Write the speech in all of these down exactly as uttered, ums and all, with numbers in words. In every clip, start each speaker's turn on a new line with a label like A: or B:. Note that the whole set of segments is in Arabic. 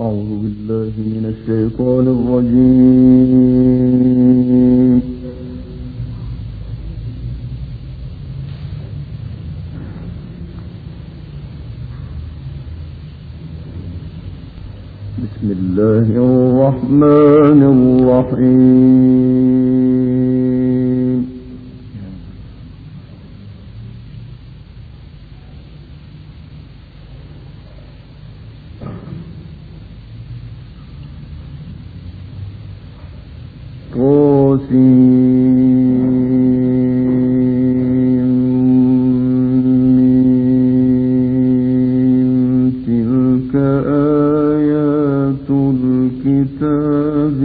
A: أعوذ بالله من الشيطان الرجيم. بسم الله الرحمن الرحيم. تلك آيات الكتاب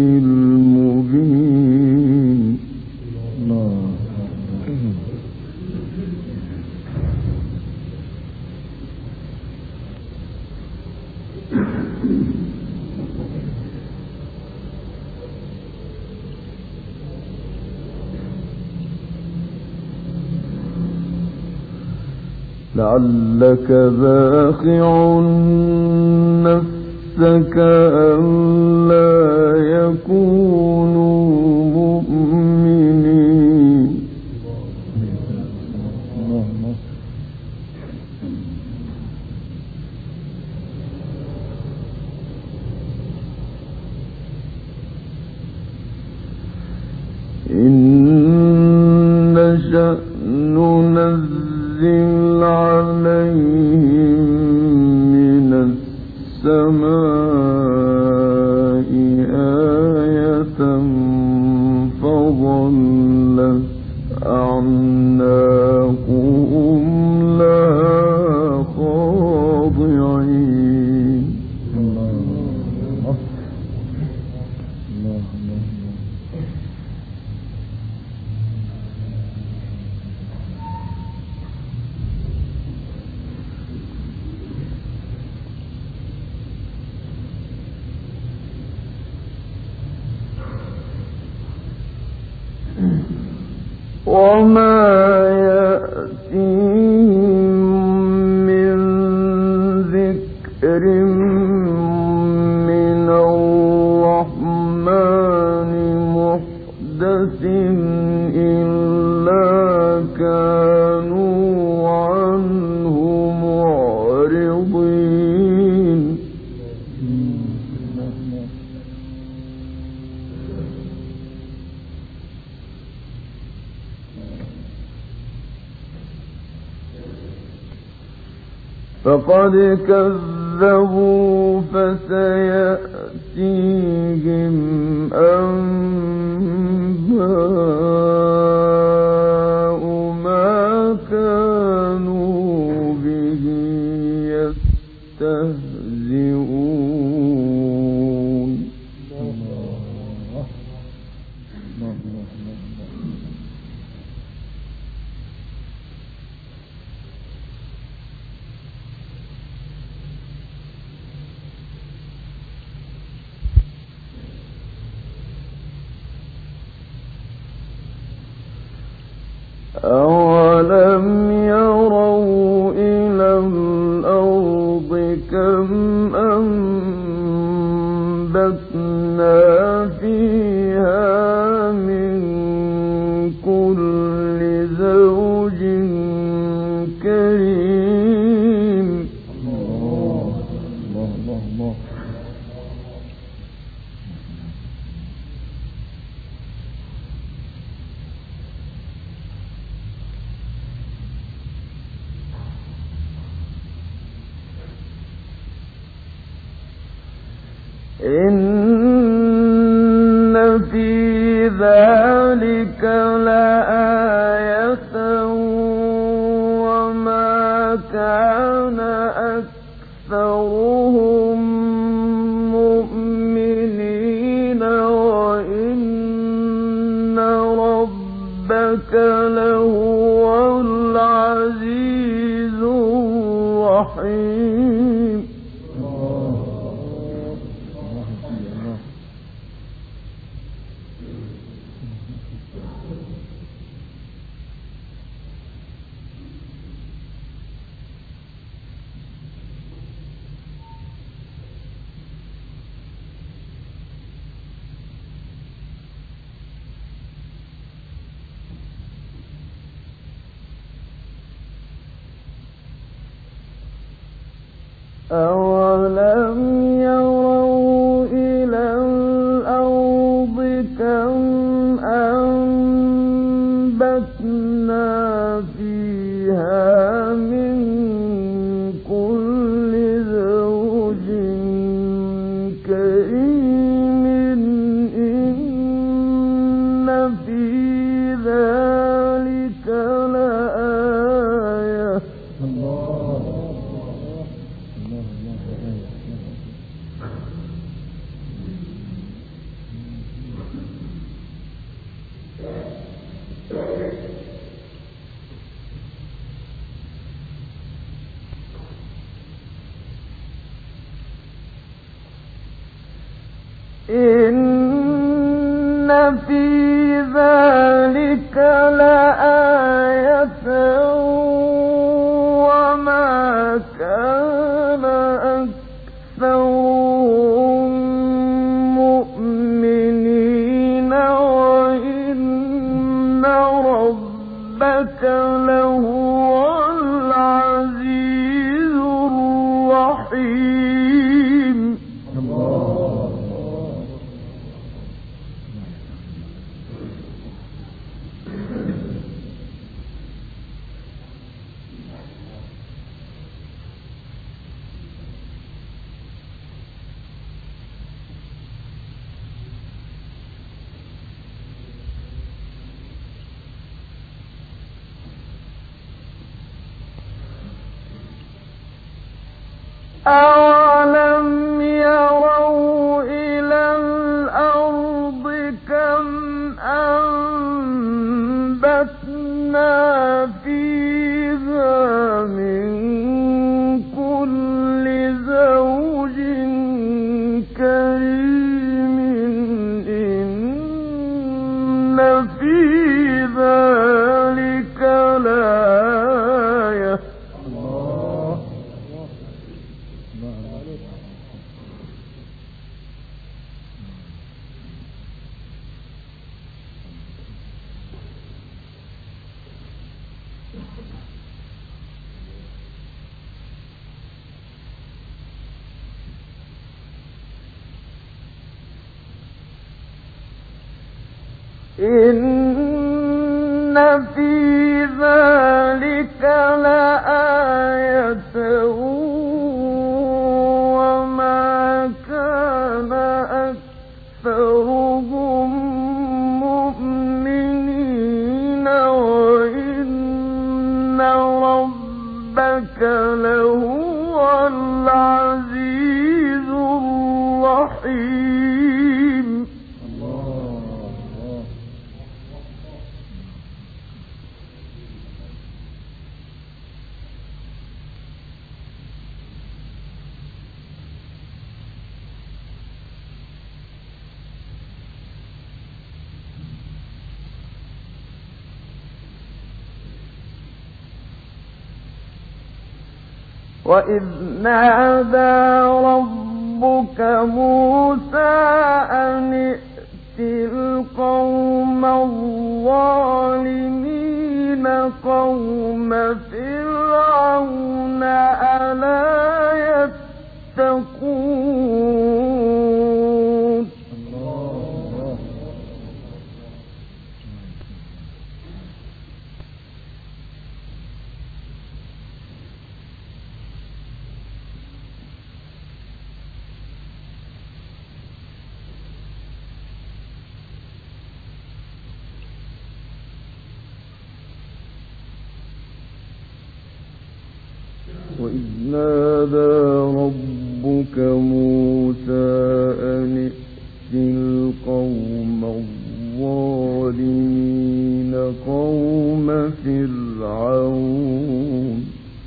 A: المبين. لعلك باخع نفسك ألا يكونوا مؤمنين. إن نشأ ننزل عليهم من السماء آية فظلت أعناقهم لها خاضعين. وما يأتيهم من ذكر من الرحمن محدث إلا كانوا عنه معرضين. فقد كذبوا فسيأتيهم أنباء ما كانوا به يستهزئون. أولم يروا إلى الأرض كم أنبتنا فيها من كل زوج كريم. الله الله الله. إن في ذلك لآية وما كان أكثرهم مؤمنين وإن ربك لهو العزيز الرحيم. أولم يروا إلى الأرض كم أنبتنا فيها من كل زوج كريم إن في ذلك لآية. إن في ذلك لآية وما كان أكثرهم مؤمنين وإن ربك لهو العزيز الرحيم. أولم يروا إلى الأرض كم أنبتنا فيها من كل زوج كريم إن في ذلك لآية. إن في ذلك لآية وما كان أكثرهم مؤمنين وإن ربك لهو العزيز الرحيم. وإذ نادى ربك موسى أن ائت القوم الظالمين قوم فرعون ألا يتقون. وإذ نادى ربك موسى أن ائت القوم الظالمين قوم فرعون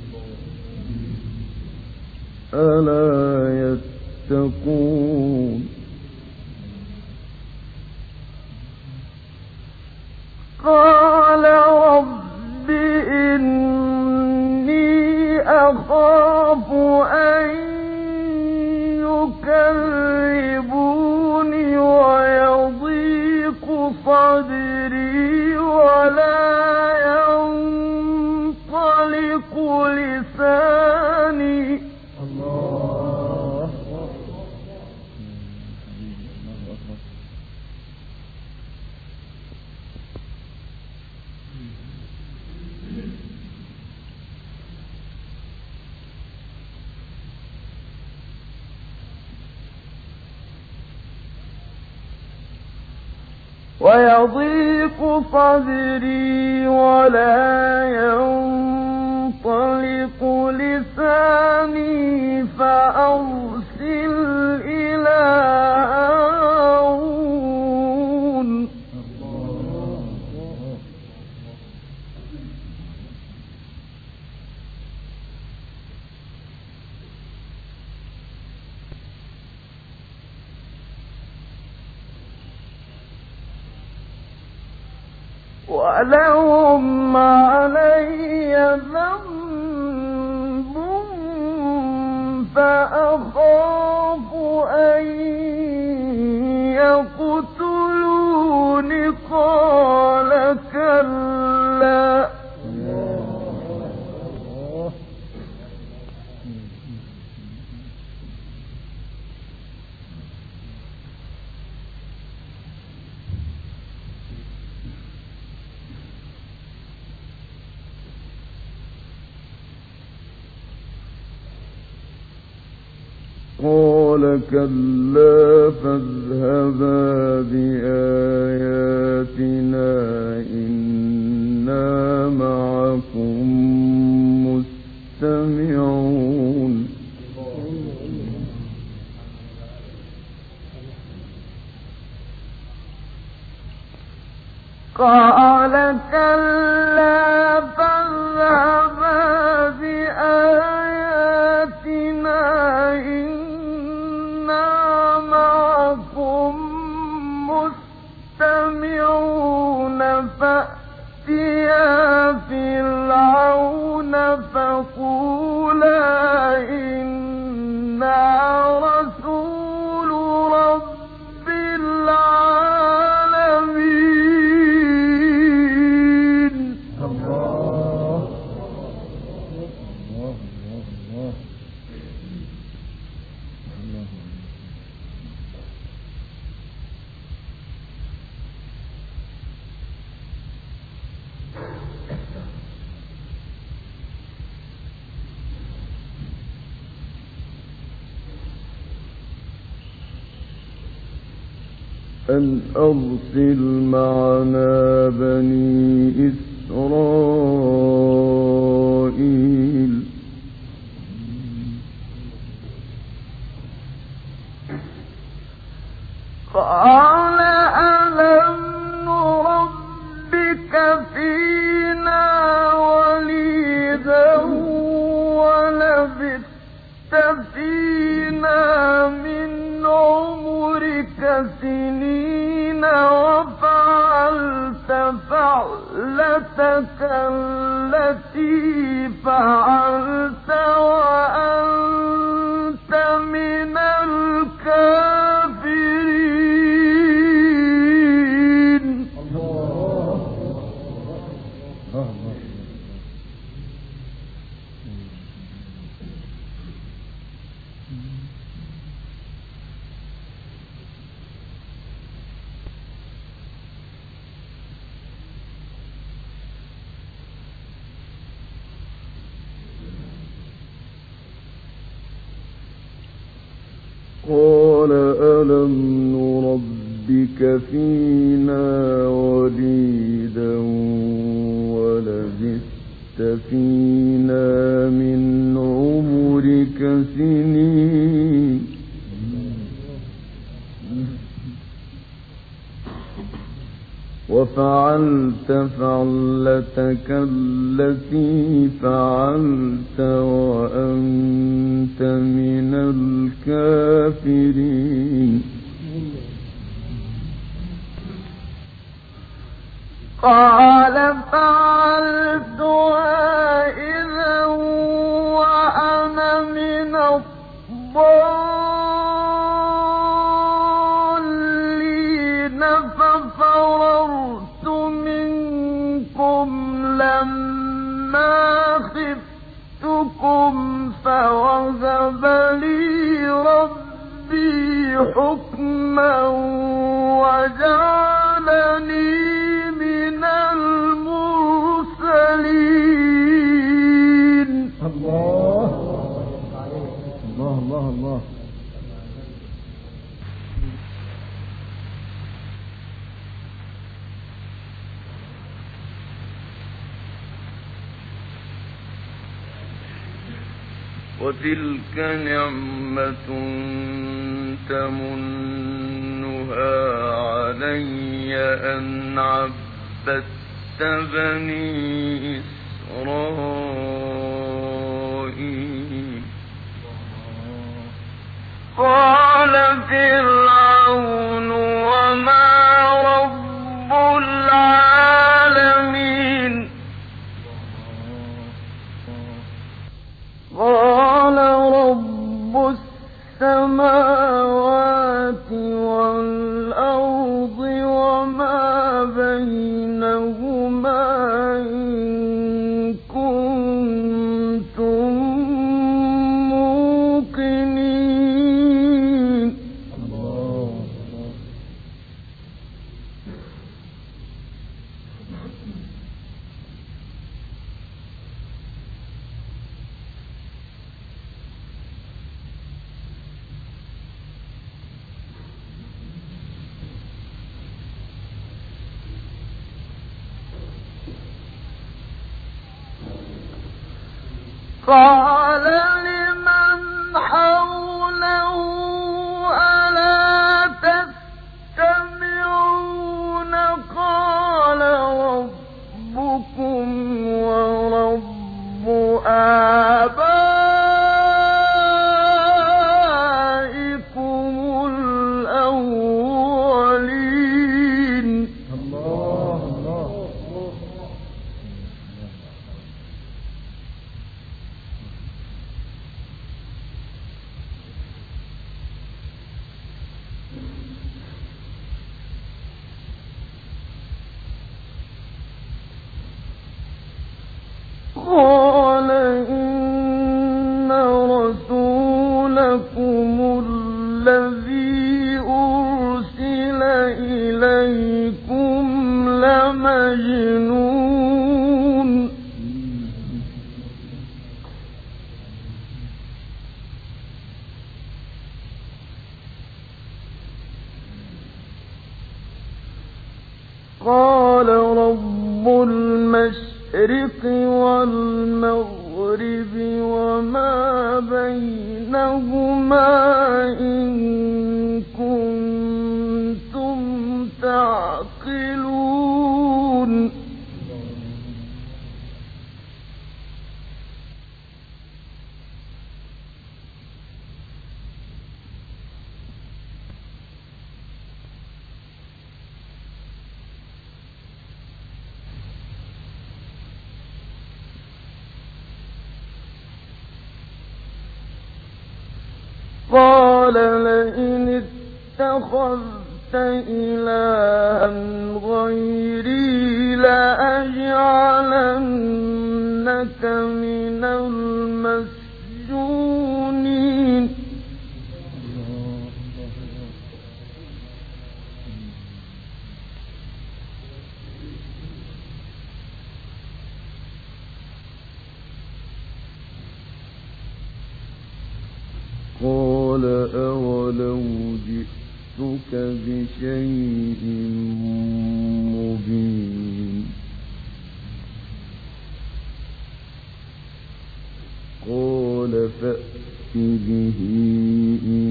A: ألا يتقون. قال رب إني أخاف أن يكذبون ويضيق صدري ولا ينطلق لساني. الله ويضيق صدري ولا ينطلق لساني فأرسل إلى هارون. ولهم علي ذنب فأخاف أن يقتلون. قال كلا قال كلا فاذهبا بآياتنا إنا معكم مستمعون. قال كلا فاذهبا بآياتنا إنا معكم مستمعون. فأتيا فرعون فقولا إنا رسول رب العالمين. الله الله الله أن أرسل معنا بني إسرائيل. قال ألم نربك فينا وليدا ولبثت فينا من عمرك سنين وفعلت فعلتك التي فعلت وأنت من الكافرين. الله الله. قال ألم نربك فينا وليدا ولبثت فينا من عمرك سنين وفعلت فعلتك التي فعلت وأنت من الكافرين. قال فعلتها إذا وأنا من الضالين ففررت منكم لما خفتكم فوهب لي ربي حكما وجعلني من المرسلين. الله الله الله الله. وتلك نعمة تمنها علي أن عبدت بني إسرائيل. قال فرعون وما رب العالمين. قال رب السماوات والأرض وما بينهما إن كنتم موقنين. قال لمن حوله ألا تستمعون. قال ربكم ورب آبائكم الأولين. الله الله. قال إن رسولكم الذي أرسل إليكم لمجنون. قال رب المشرق والمغرب وما بينهما إن كنتم تعقلون. قال لئن اتخذت إلها غيري لأجعلنك من المسجونين. قال أولو جئتك بشيء مبين. قال فأت به إن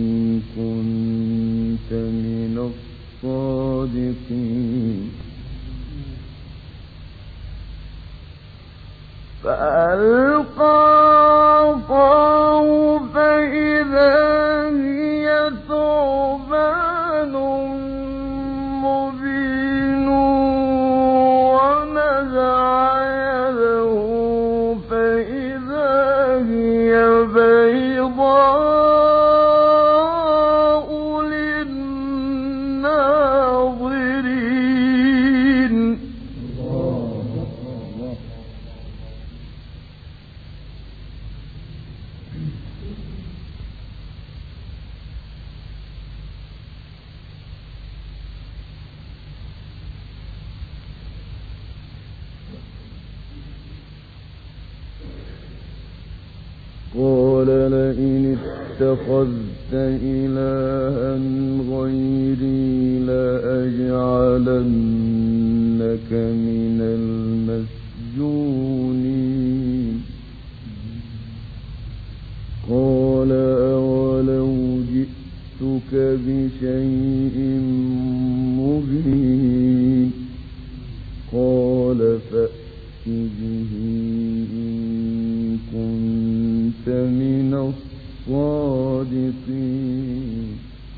A: كنت من الصادقين. فألقى عصاه فإذا هي ثعبان مبين ونزع يده فإذا هي بيضاء للناظرين. قال لئن اتخذت إلها غيري لأجعلنك من المسجونين. إن كنت من الصادقين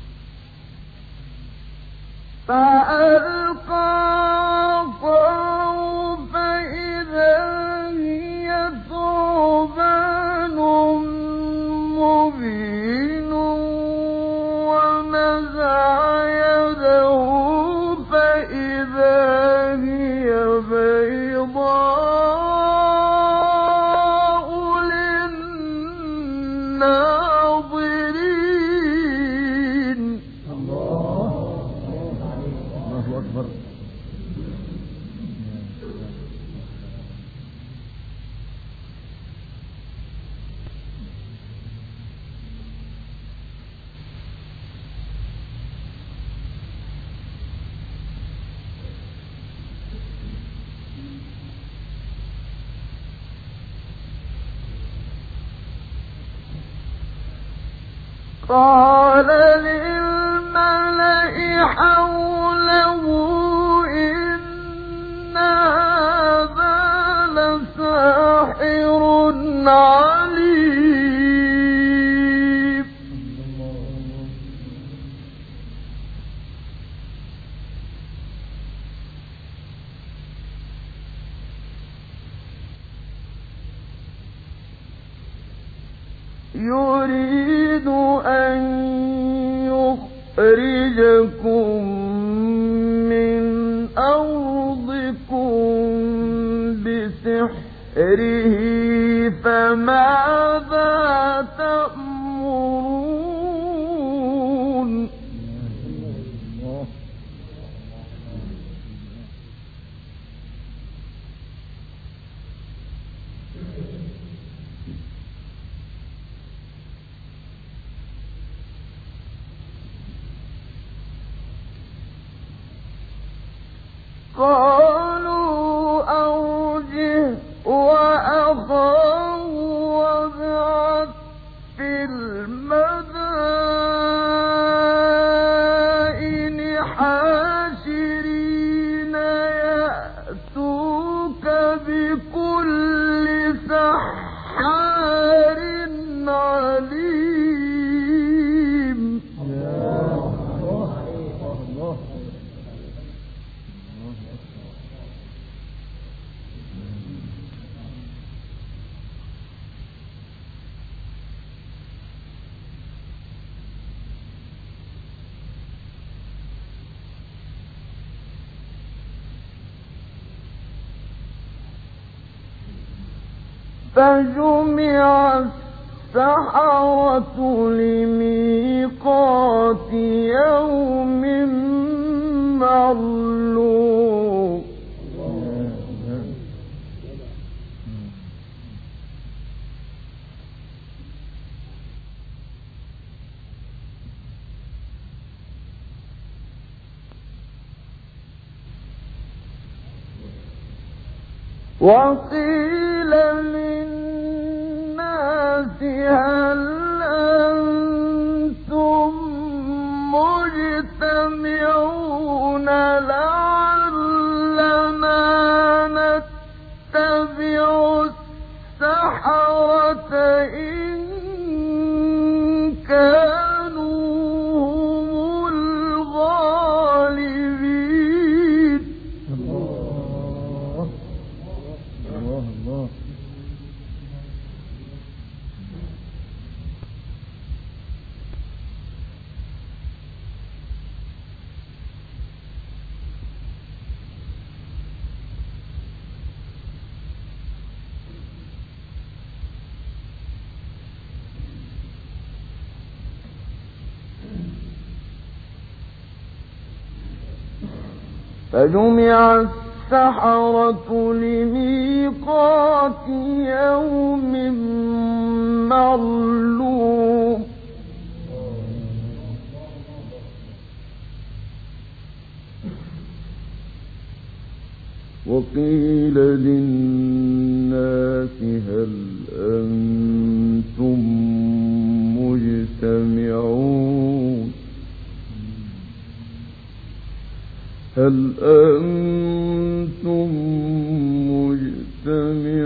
B: فألقى عصاه فإذا هي ثعبان مبين ونزع يده فإذا هي بيضاء للناظرين.
A: الله أكبر.
B: قال للملأ حوله إن هذا لساحر عليم. يريد أن يخرجكم من أرضكم بسحره فماذا تأمرون؟ قالوا أرجه وأخاه وابعث في المدائن حاشرين يأتوك بكل سحار عليم. فجمع السحرة لميقات يوم معلوم. وقيل للناس هل أنتم مجتمعون لعلنا نتبع السحرة إن كانوا هم الغالبين.
A: الله الله الله.
B: فجمع السحرة لميقات يوم معلوم.
A: وقيل للناس هل أنتم مجتمعون هل أنتم مجتمعون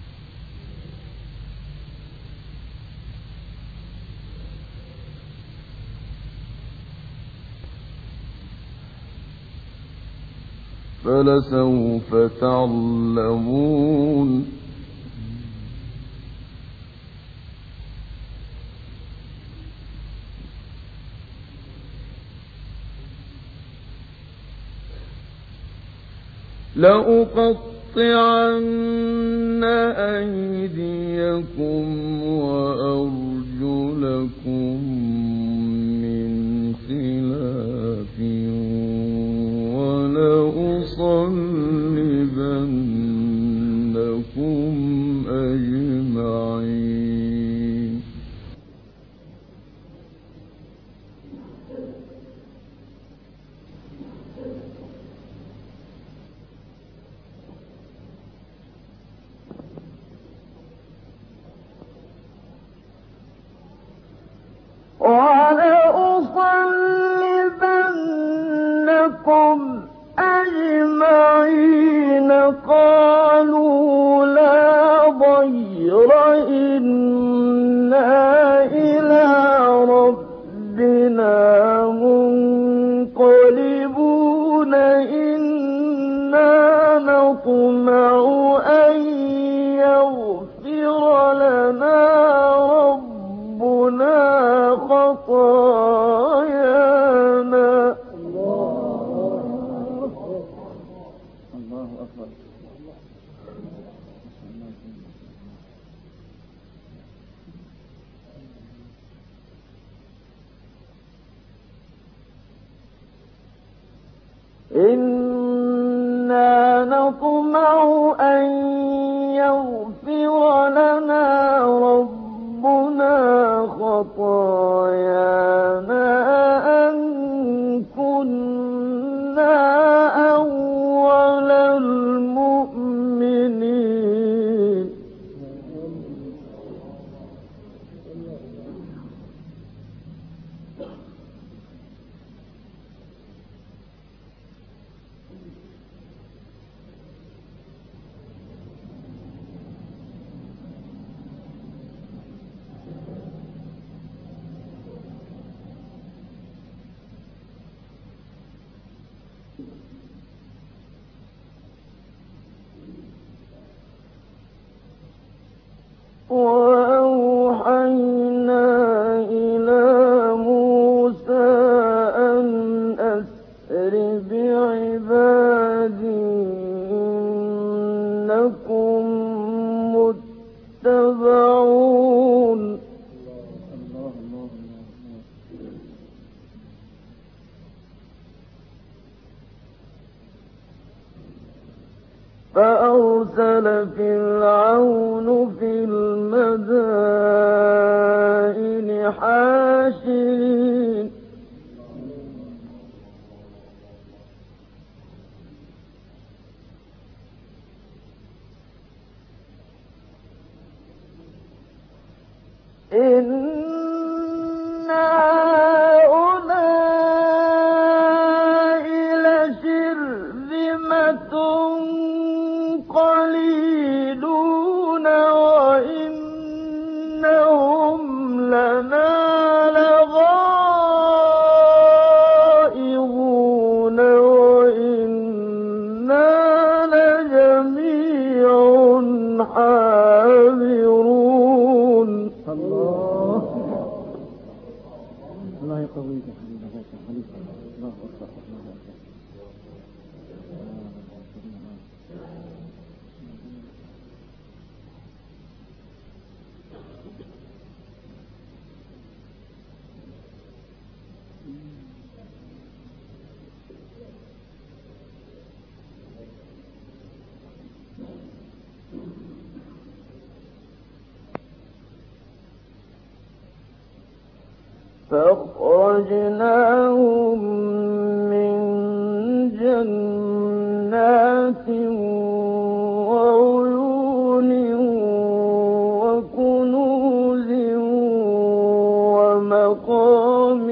A: فلسوف تعلمون لأقطعن أيديكم وأرجلكم من خلاف ولأصلبنكم أجمعين
B: وَلَأُصَلِّبَنَّكُمْ أَجْمَعِينَ قَالُوا لَا ضَيْرَ إِنَّا إِلَى رَبِّنَا مُنقَلِبُونَ إِنَّا نَطْمَعُ أَن يَغْفِرَ لَنَا رَبُّنَا خطايانا.
A: الله أكبر.
B: إِنَّا نَطْمَعُ أَن يَغْفِرَ لَنَا رَبُّنَا خطايانا أن كُنَّا أَوَّلَ الْمُؤْمِنِينَ. وَأَوْحَيْنَا إِلَى مُوسَىٰ أَنْ أَسْرِ بِعِبَادِي إِنَّكُمْ مُتَّبَعُونَ. فأرسل فرعون في المدائن حاشرين إن هؤلاء لشرذمة قليلون وإنهم لنا لغائظون وإنا لجميع حاذرون.
A: الله الله يقويك يا حبيبي يا خليفة. الله أكبر الله أكبر.
B: فأخرجناهم من جنات وعيون وكنوز ومقام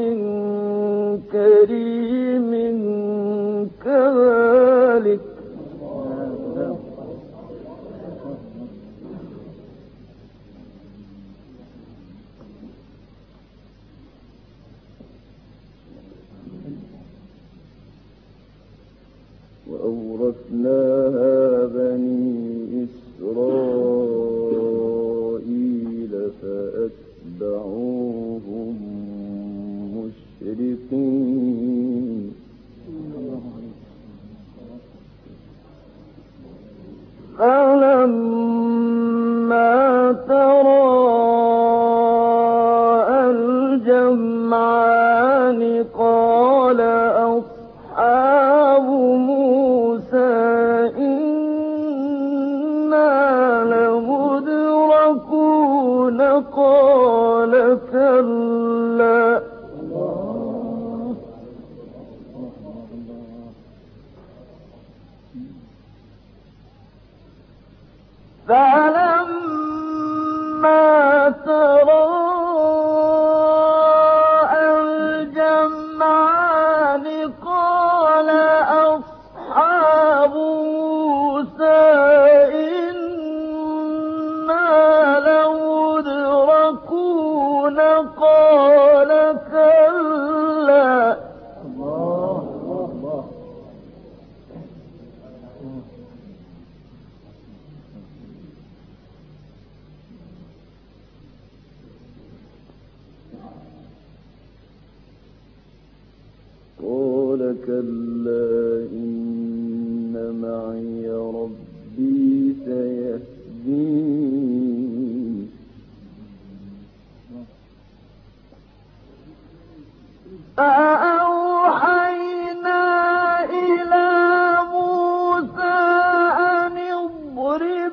B: كريم كذلك تراءى الجمعان قال أصحاب موسى إنا لمدركون قال كلا فلما تراءى الجمعان قال أصحاب موسى إنا لمدركون قال كلا قال كلا إن معي ربي سيهدين فأوحينا إلى موسى أن اضرب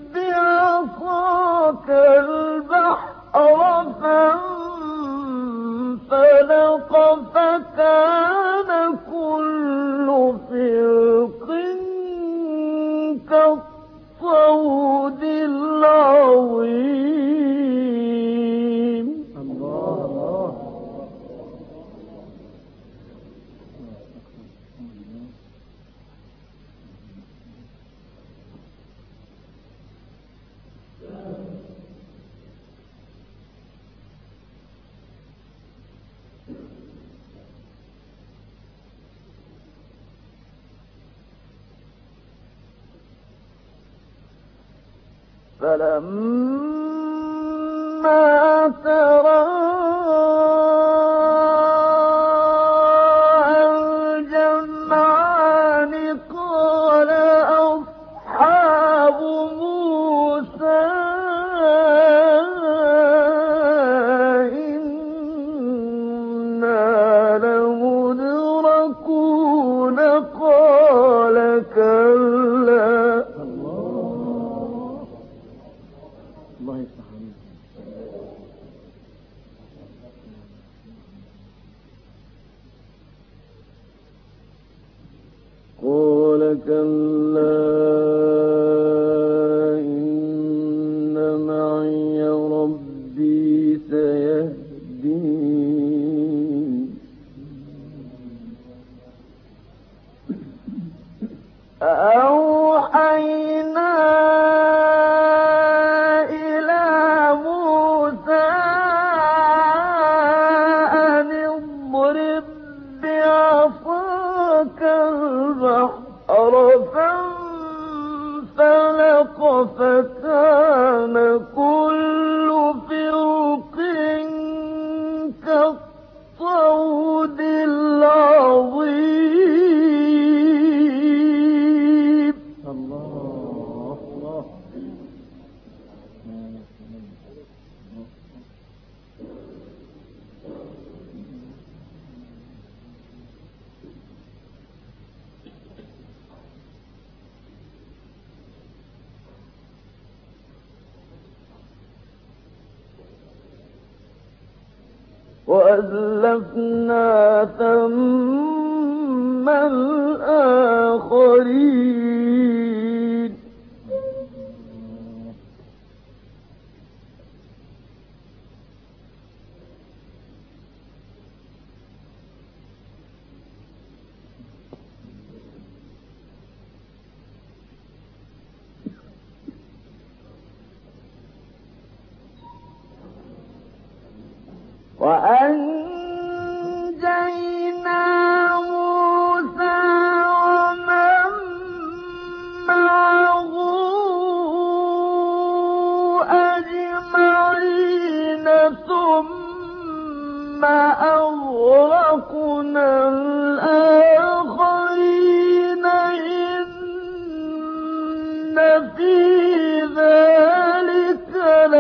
B: بعصاك البحر فانفلق فكان كل فرق كالطود العظيم. الله فلما تراءى الجمعان قال أصحاب موسى إنا لمدركون قال كلا
A: الله يفتح عليك.
B: قال كلا إن معي ربي سيهدين أوحينا إلى موسى أن اضرب بعصاك البحر فانفلق فكان كل فرق كالطود العظيم.
A: الله الله
B: وأزلفنا ثم الآخرين وأنجينا موسى ومن معه أجمعين ثم أغرقنا الآخرين إن في ذلك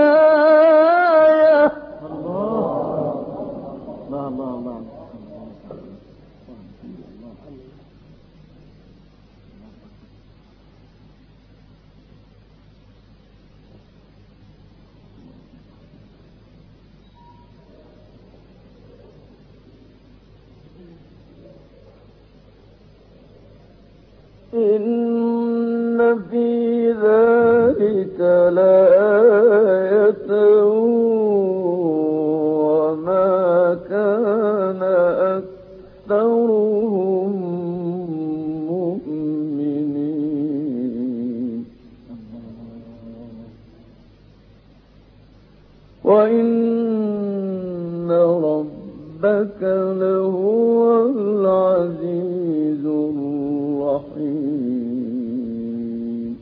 B: إن في ذلك لآية وما كان أكثرهم مؤمنين وإن ربك لهو العزيز الرحيم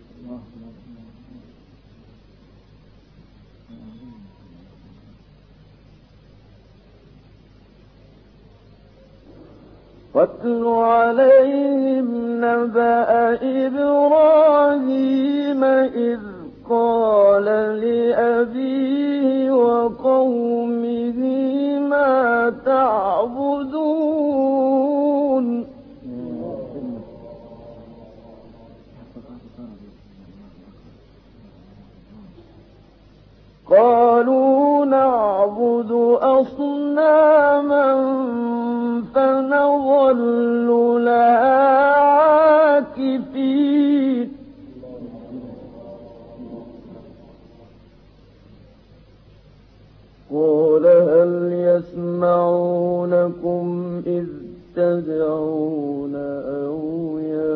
B: واتل عليهم نبأ إبراهيم إذ قال لأبيه وقومه ما تعبدون قالوا نعبد أصناما فنظل لها عاكفين قال هل يسمعونكم إذ تدعون أو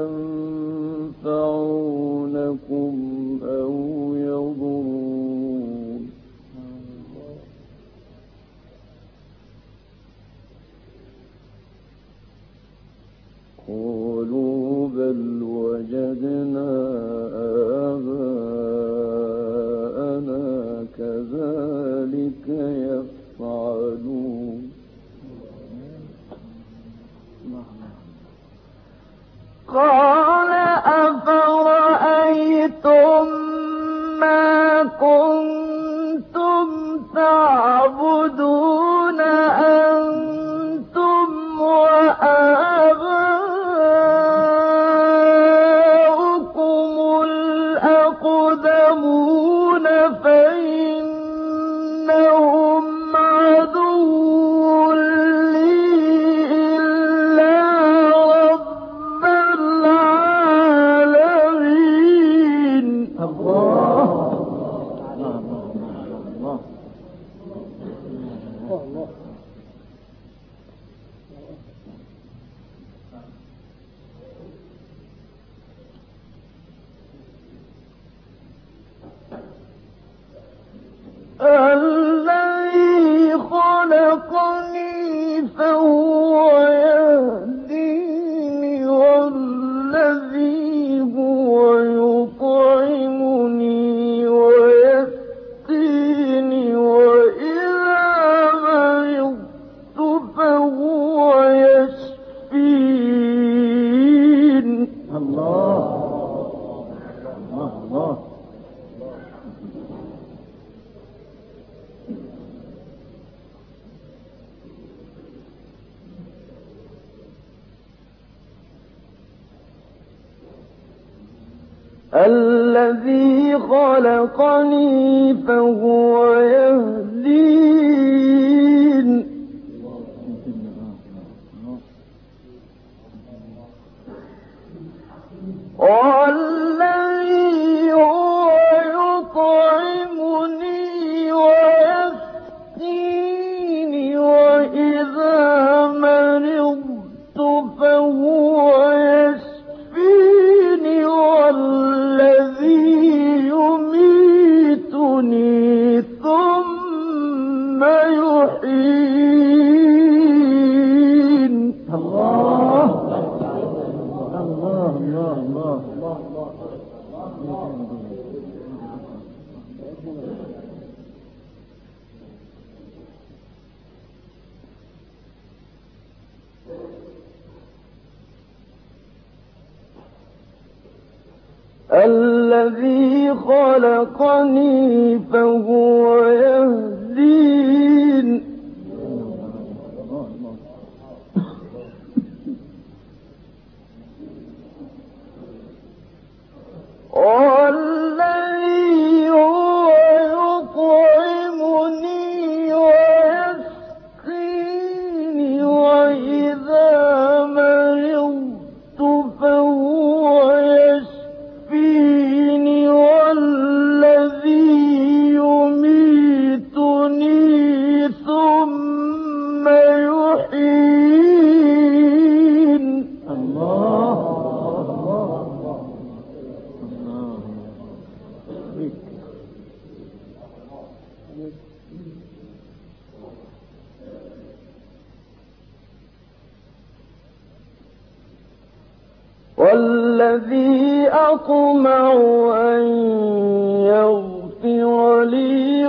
B: ينفعونكم أو يضرون قالوا بل وجدنا آباءنا كذلك يفعلون قال أفرأيتم ما كنتم تعبدون أنتم وآباؤكم الأقدمون فإنهم عدو لي إلا رب العالمين الله الله الذي خلقني فهو يهديني والذي هو يطعمني ويسقيني وإذا مرضت فهو يشفين الله الله الذي خلقني فهو يهدين والذي هو يطعمني ويسقيني وإذا مرضت فهو يشفيني والذي يميتني ثم يحيين الله الله الله الله الذي خلقني فهو يهدين والذي هو يطعمني ويسقيني وإذا مرضت فهو والذي أطمع أن يغفر لي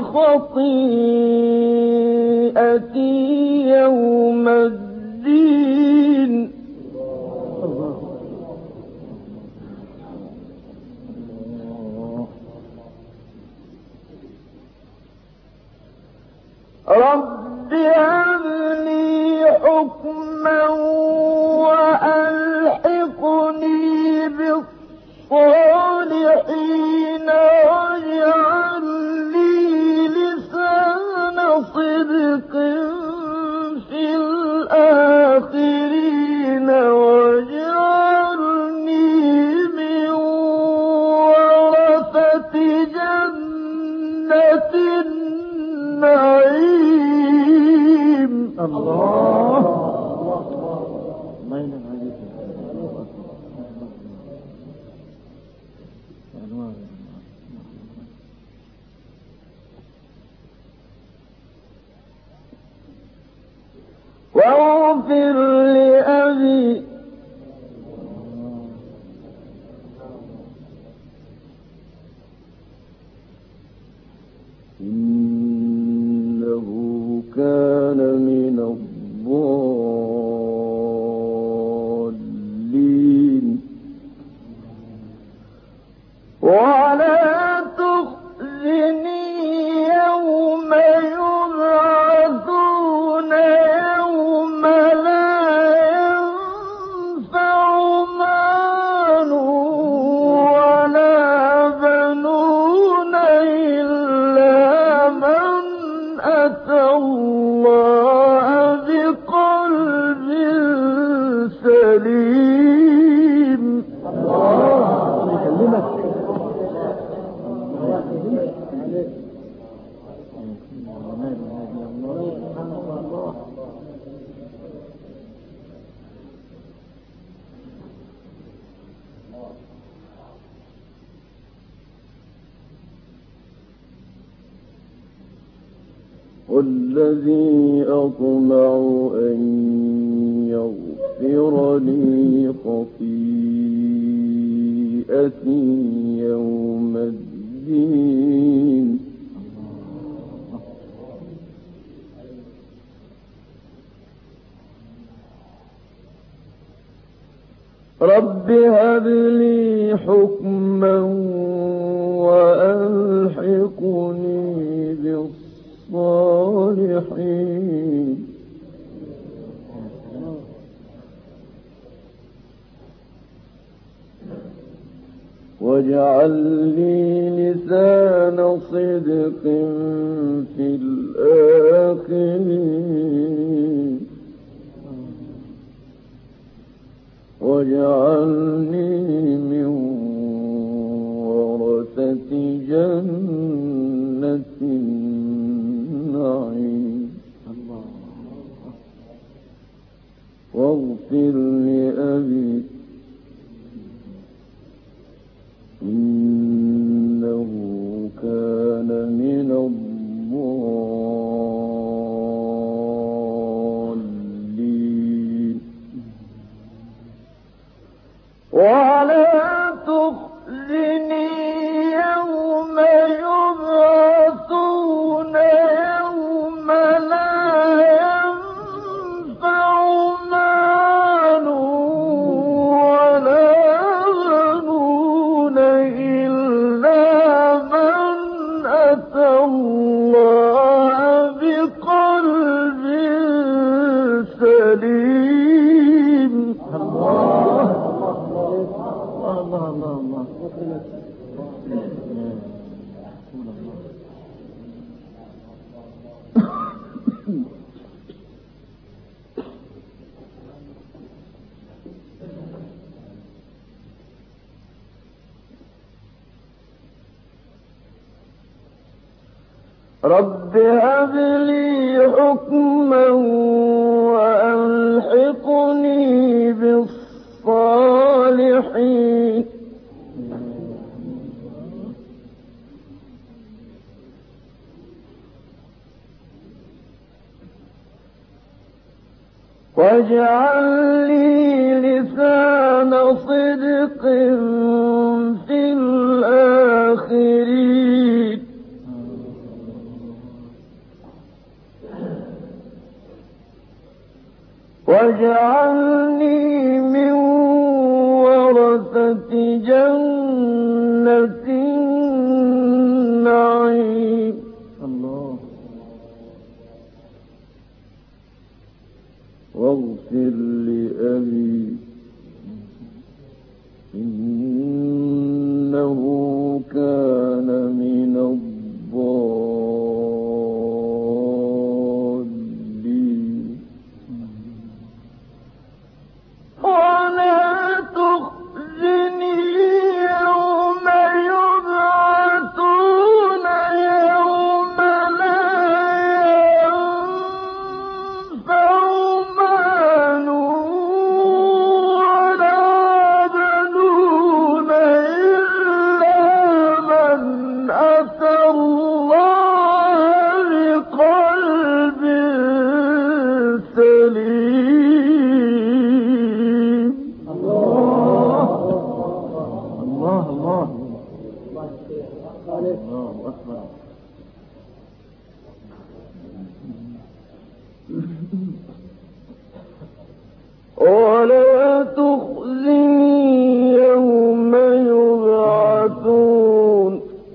B: خطيئتي يوم الدين. رب هب لي حكما وألحقني بالصالحين واجعل لي لسان صدق في الآخرين واجعلني من ورثة جنة النعيم. الله واغفر لأبي إنه كان من الضالين ولا تخزني يوم يبعثون يوم لا ينفع مال ولا بنون إلا من أتى الله بقلب سليم. الله يكلمك. والذي أطمع أن يغفر لي خطيئتي يوم الدين. رب هب لي حكما وألحقني بالصالحين واجعل لي لسان صدق في الآخرين واجعلني من ورثة جنة النعيم. واغفر لأبي إنه كان من الضالين ولا تخزني يوم يبعثون يوم لا ينفع مال ولا بنون إلا من أتى الله بقلب سليم. الله الله الله الله. رب هب لي حكما وألحقني بالصالحين واجعل لي لسان لسان صدق في الآخرين واجعلني من ورثة جنة النعيم
A: الله.
B: واغفر لأبي إنه كان من الضالين ولا تخزني يوم يبعثون يوم لا ينفع مال ولا بنون إلا من أتى الله بقلب سليم.
A: الله الله الله أكبر.
B: ولا تخزني يوم يبعثون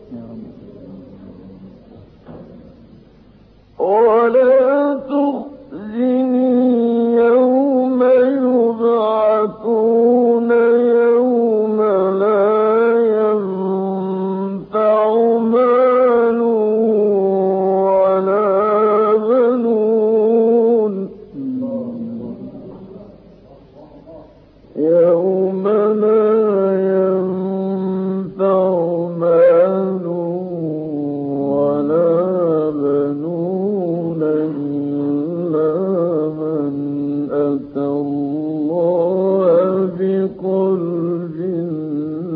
B: ولا تخزني يوم يبعثون يوم لا ينفع مال ولا بنون يوم لا ينفع مال ولا بنون إلا من أتى الله بقلب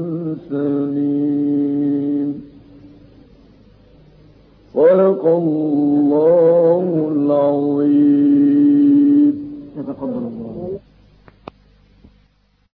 B: سليم. صدق الله